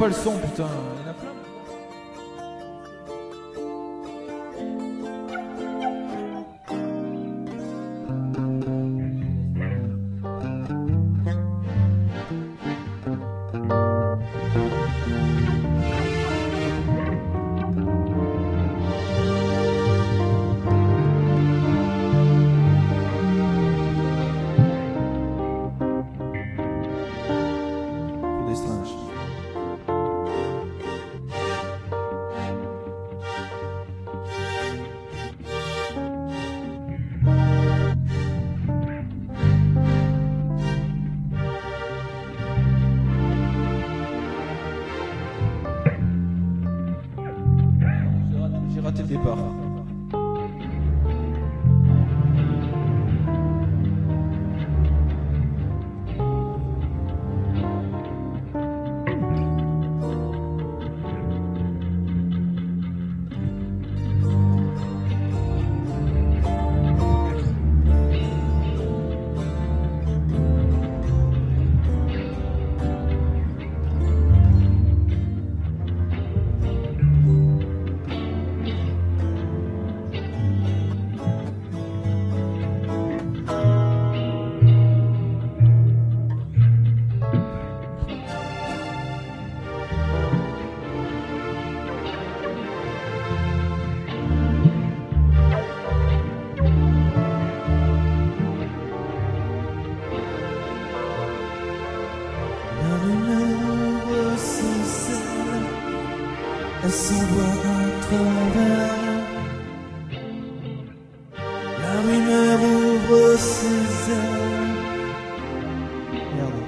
pas le son, putain. Il y en a plein. J'ai raté le départ. Elle s'envoie à travers. La rumeur ouvre ses ailes. Merde.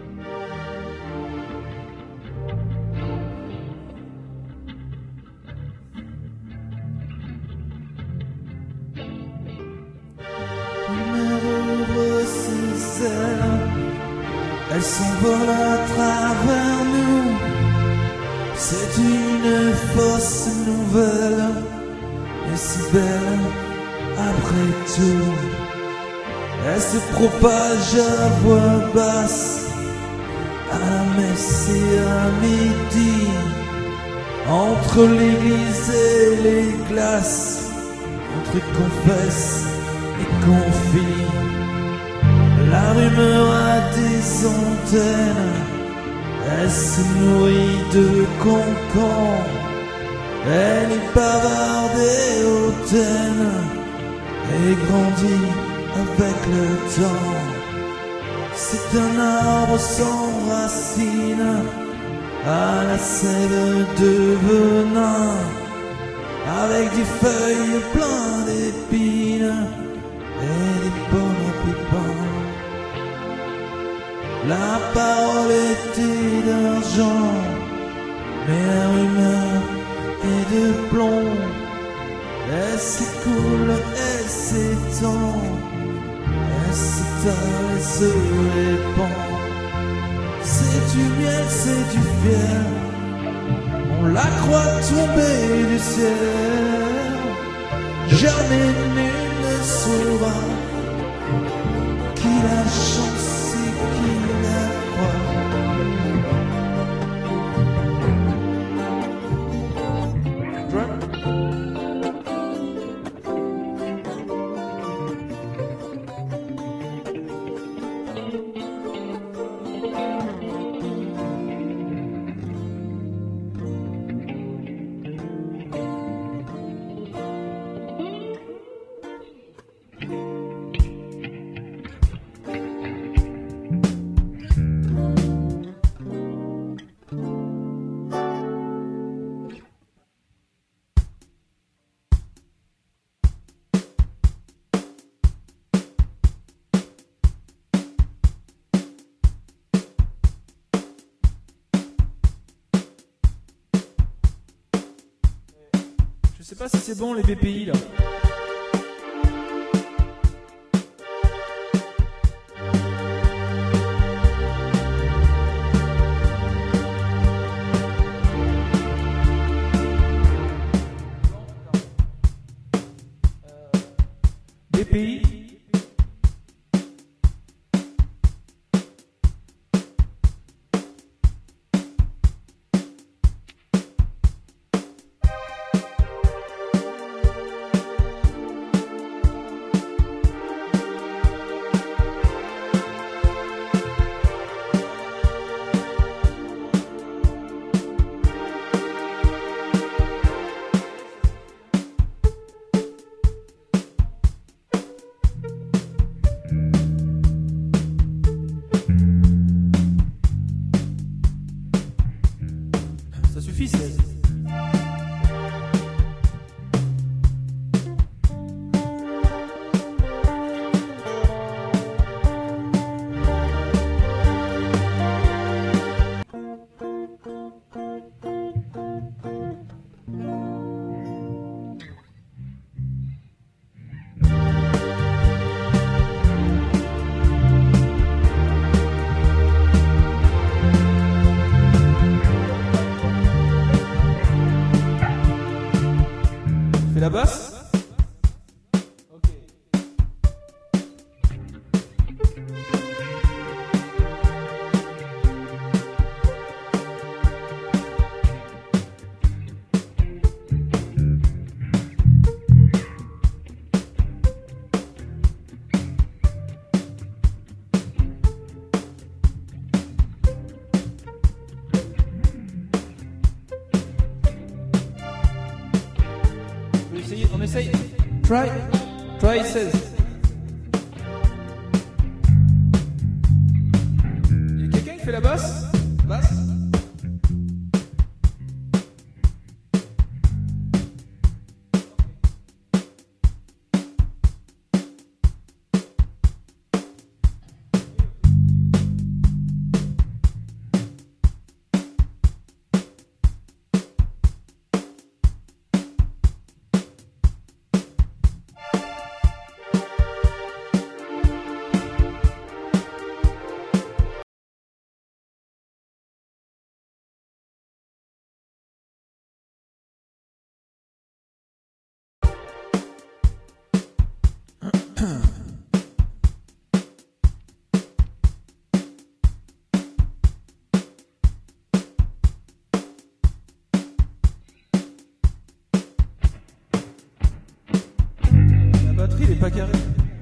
La rumeur ouvre ses ailes. Elle s'envole à travers nous. C'est une fausse nouvelle, et si belle après tout. Elle se propage à voix basse, à la messe et à midi, entre l'église et les glaces, entre confesse et confie. La rumeur a des antennes. Elle se nourrit de cancans, elle est bavarde et hautaine, et grandit avec le temps. C'est un arbre sans racines, à la sève de venin, avec des feuilles pleines d'épines et des pommes à pépins. La parole était d'argent, mais la rumeur est de plomb. Elle s'écoule, elle s'étend, elle s'étale et se répand. C'est du miel, c'est du fiel, on la croit tomber du ciel. Jamais nul ne saura qui la chance. Je sais pas si c'est bon les BPI là. BPI. Ça suffit 16. Fais la basse. Ok. On essaye. Try 16. Il y a quelqu'un qui fait la basse? Basse? La batterie n'est pas carrée.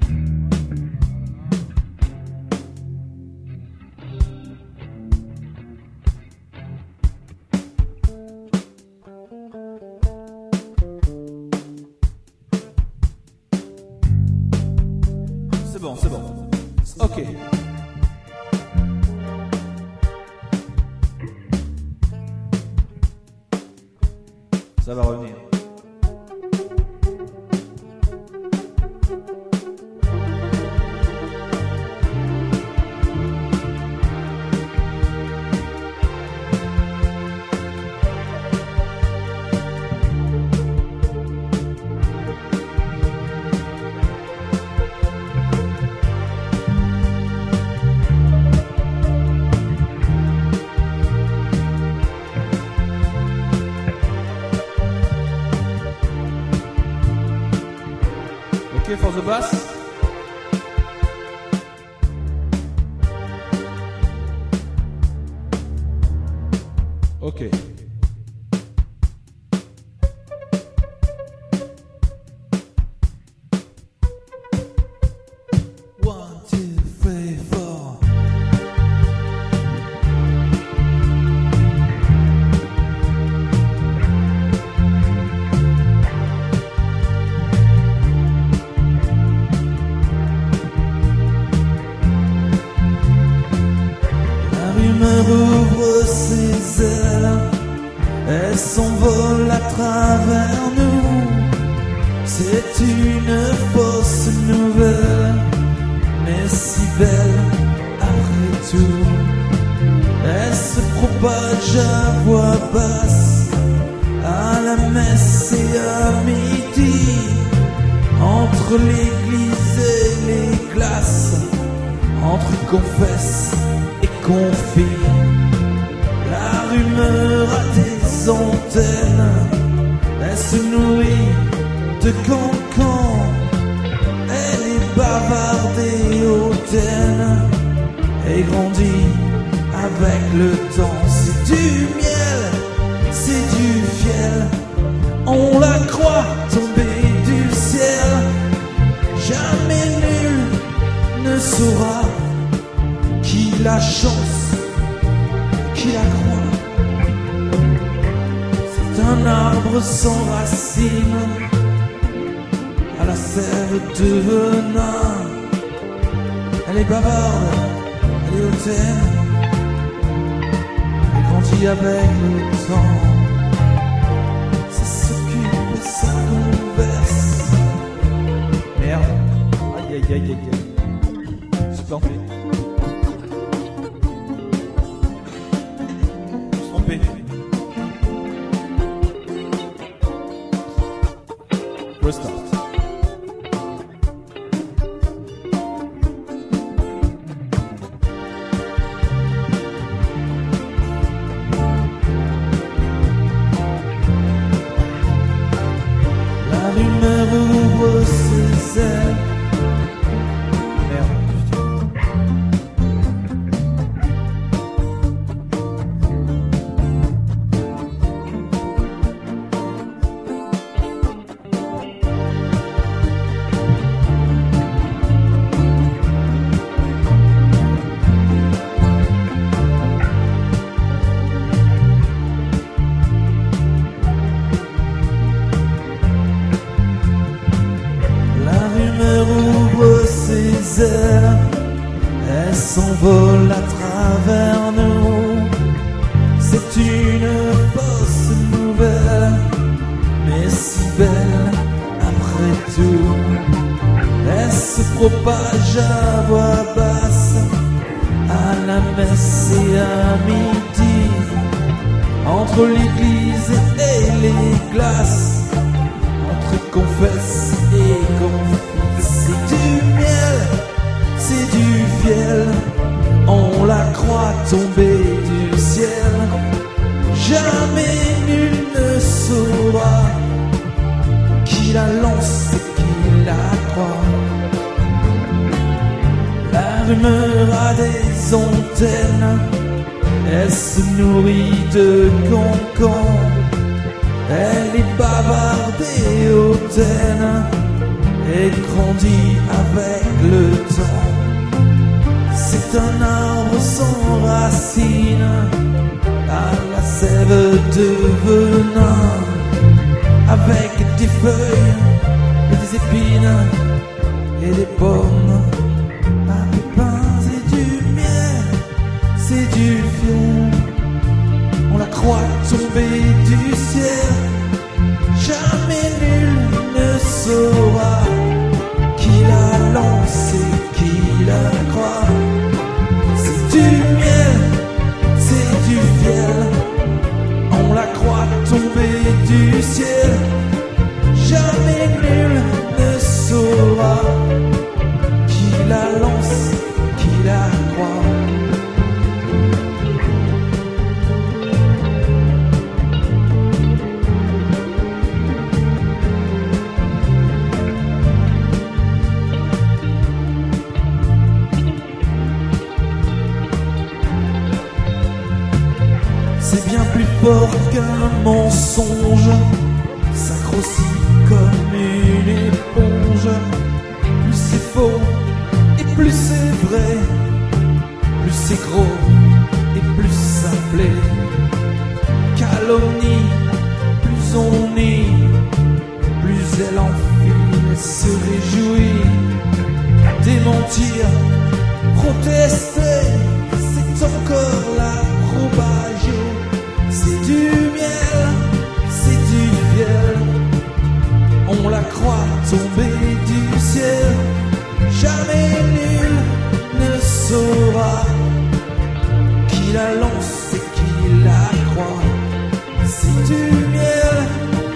C'est bon, c'est bon. Ok. Ça va revenir. Ok, for the bass. Ok. One, two, three, four. La rumeur ouvre ses ailes, elle s'envole à travers nous. C'est une fausse nouvelle, mais si belle après tout. Elle se propage à voix basse, à la messe et à midi, entre l'église et les glaces, entre confesse et confie. La rumeur a des antennes, elle se nourrit de cancans, elle est bavardée hautaine et grandit avec le temps. C'est du miel, c'est du fiel, on la croit tomber du ciel. Jamais nul ne saura qui la chance, qui la croit. C'est un arbre sans racines, à la sève de venin. Elle est bavarde, elle est hautaine, elle grandit grandit avec le temps. C'est ce qui fait sa converse. Merde. Aïe aïe aïe aïe aïe. Je suis planté. Je suis trompé. Restart. La rumeur ouvre ses ailes. Merde. La rumeur ouvre ses ailes, elle s'envole à travers nous. C'est une fausse nouvelle, mais si belle après tout. Elle se propage à voix basse, à la messe et à midi, entre l'église et les glaces, entre confesse et confit. C'est du miel, c'est du fiel, on la croit tomber du ciel. Jamais nul ne saura qui la lance et qui la croit. La rumeur a des antennes, elle se nourrit de cancans. Elle est bavarde et hautaine et grandit avec le temps. C'est un arbre sans racines, à la sève de venin, avec des feuilles et des épines et des pommes à pépins et du miel. C'est du fiel, on la croit tomber du ciel. Jamais nul ne saura qui la lance et qui la croit. C'est du miel, c'est du fiel, on la croit tomber du ciel. Jamais nul ne saura qui la lance, qui la croit. C'est bien plus fort qu'un mensonge, ça grossit comme une éponge. Plus c'est faux et plus c'est vrai, plus c'est gros et plus ça plaît. Calomnie, plus on nie, plus elle enfuit et se réjouit. Démentir, protester, c'est encore la propage. C'est du miel, c'est du fiel, on la croit tomber du ciel. Jamais nul ne saura qui la lance et qui la croit. C'est du miel,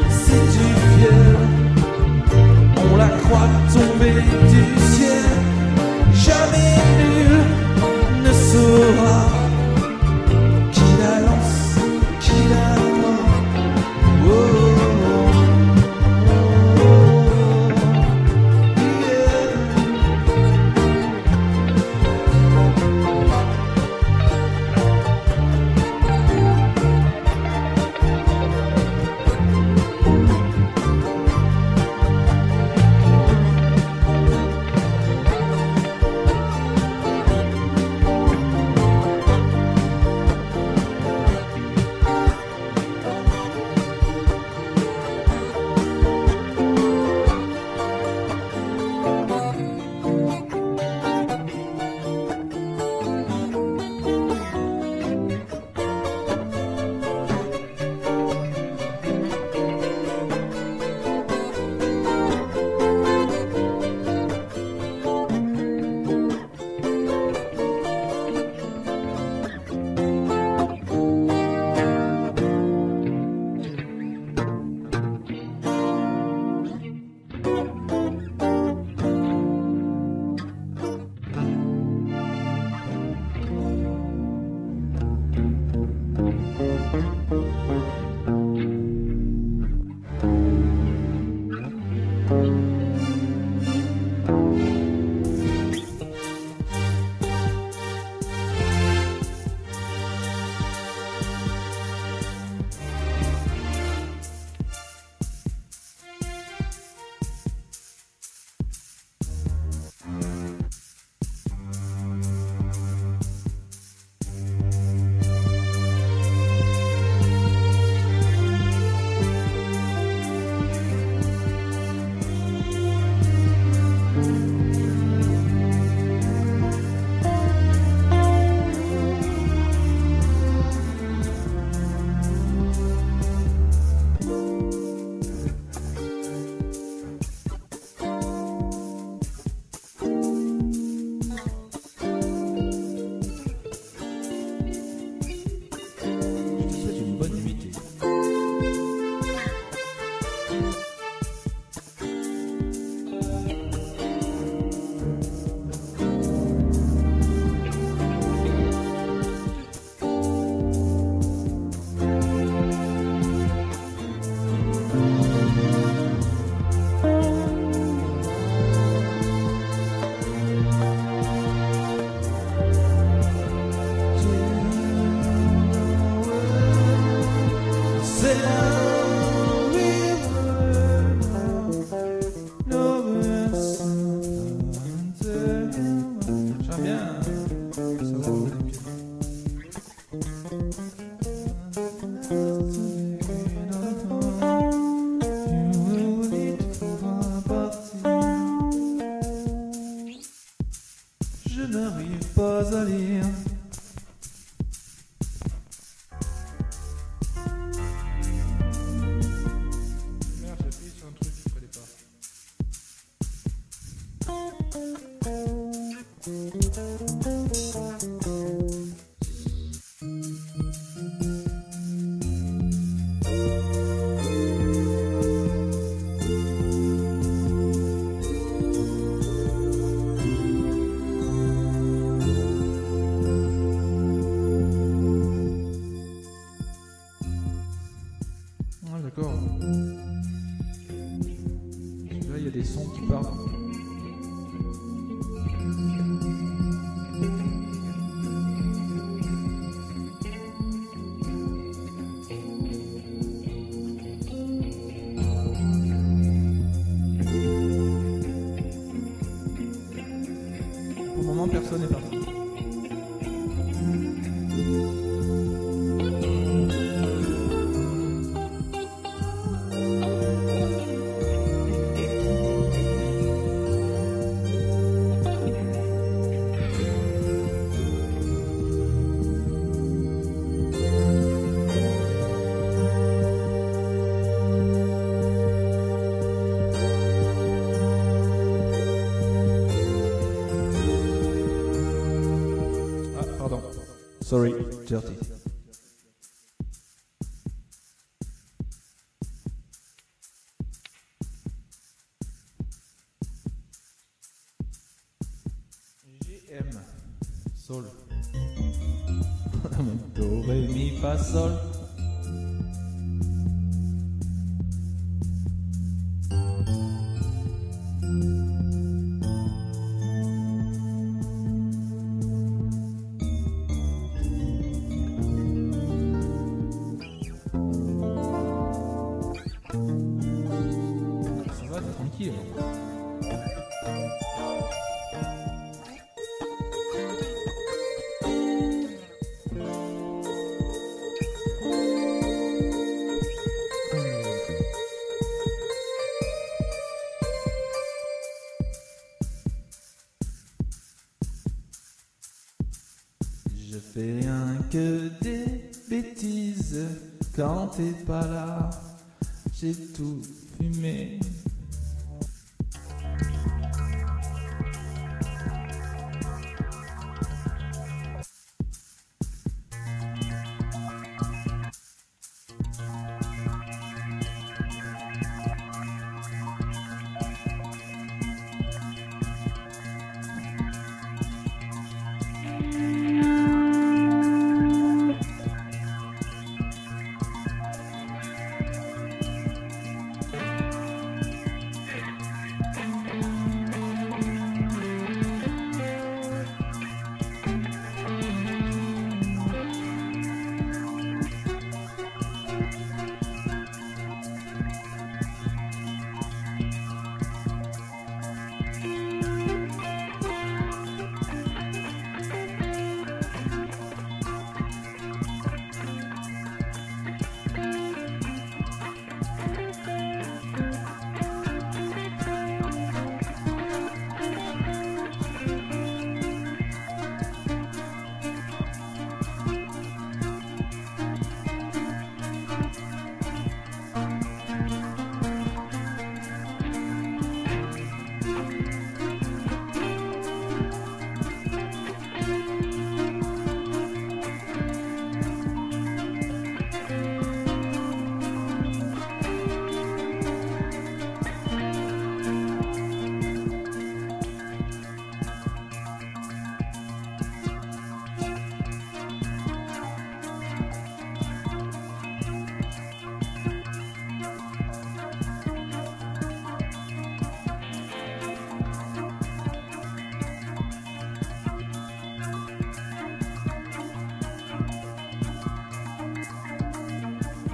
J'aime bien savoir où les pieds. Je n'arrive pas à lire. Merde, j'ai appuyé sur un truc qu'il fallait pas. Ah, d'accord. Parce que là, il y a des sons qui partent. Pour le moment, personne n'est parti. Ah, pardon. Sorry, dirty. GM. Sol. Do, ré, mi, fa, sol. Ça va, t'es tranquille. Je fais rien que des bêtises quand t'es pas là. J'ai tout fumé.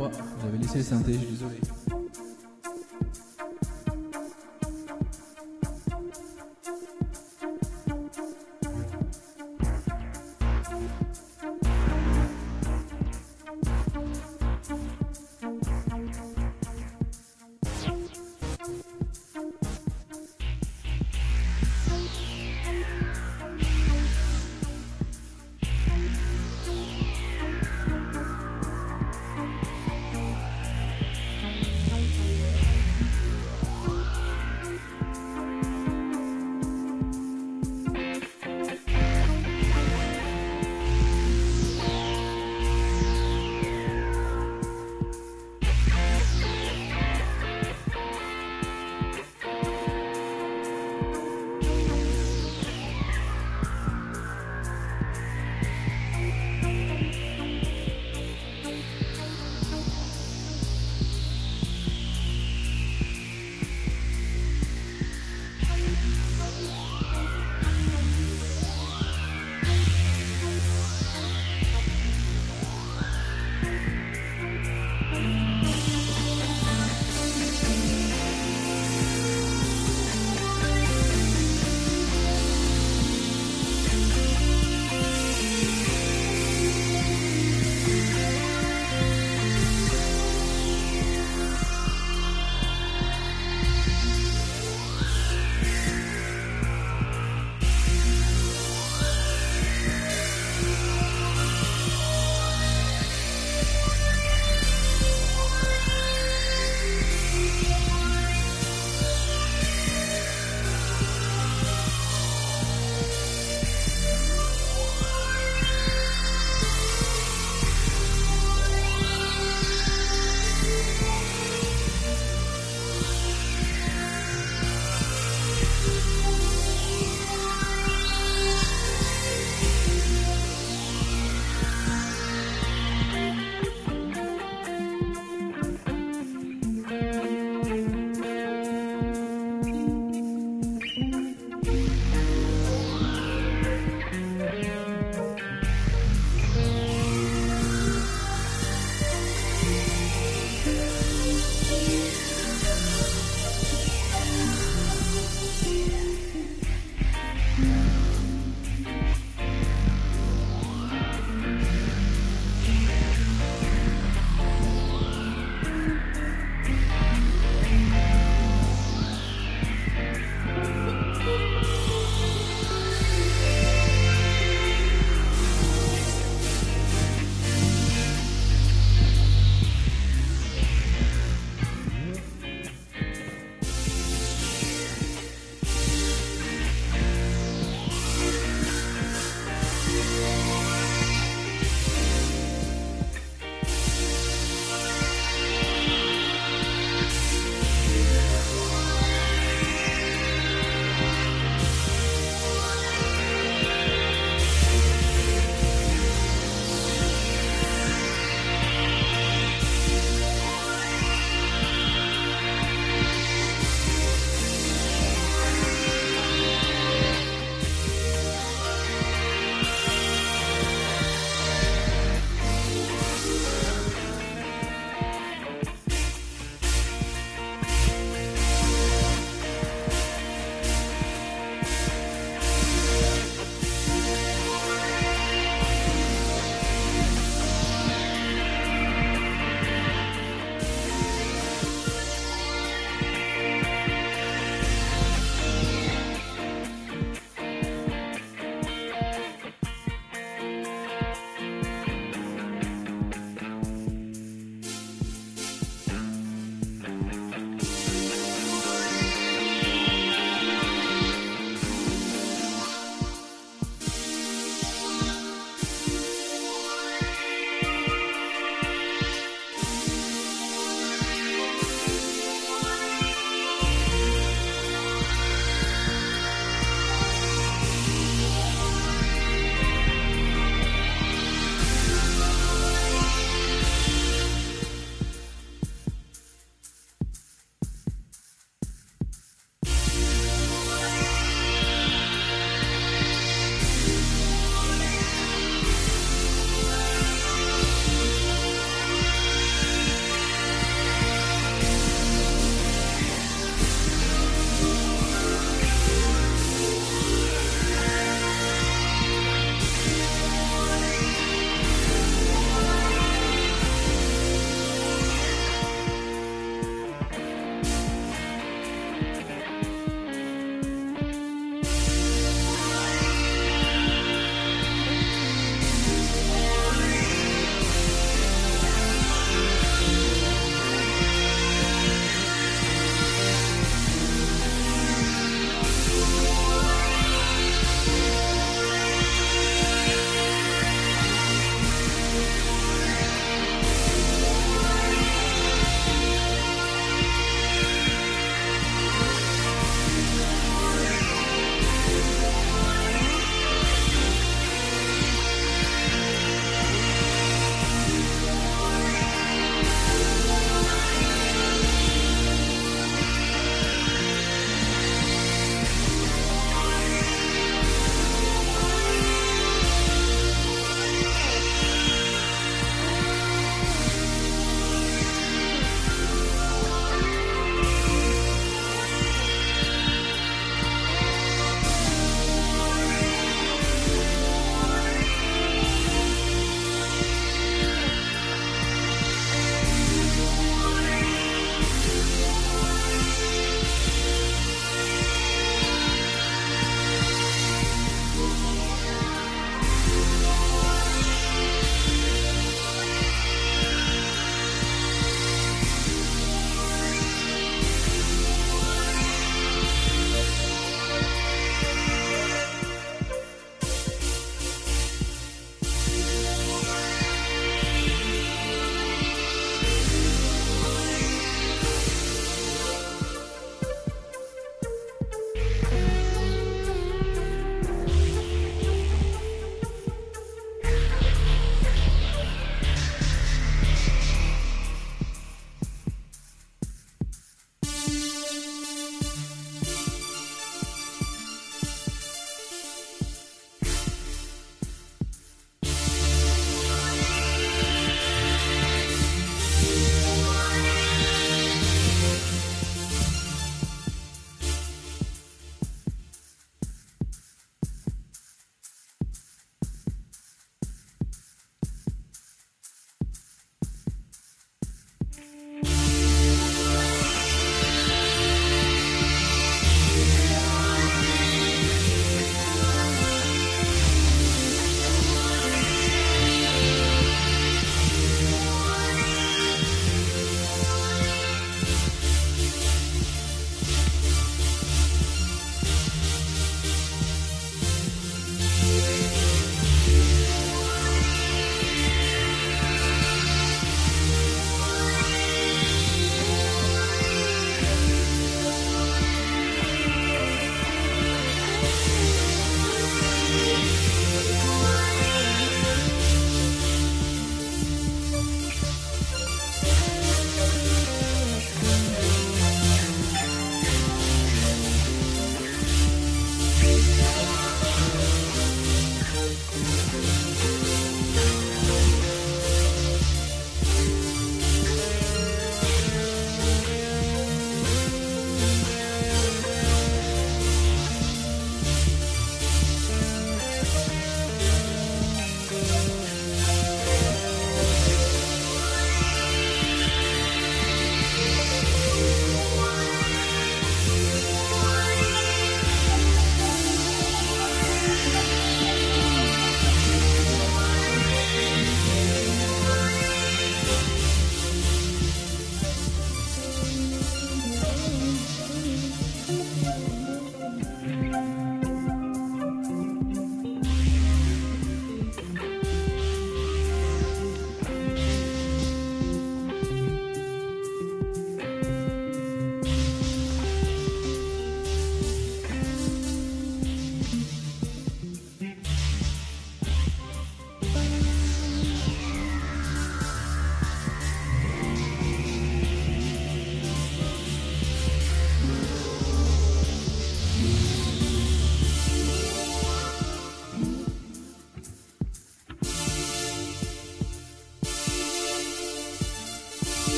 moi. J'avais laissé le synthé, je suis désolé.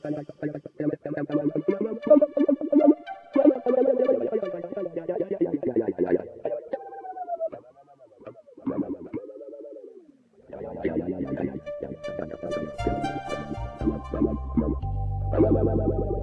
Bye.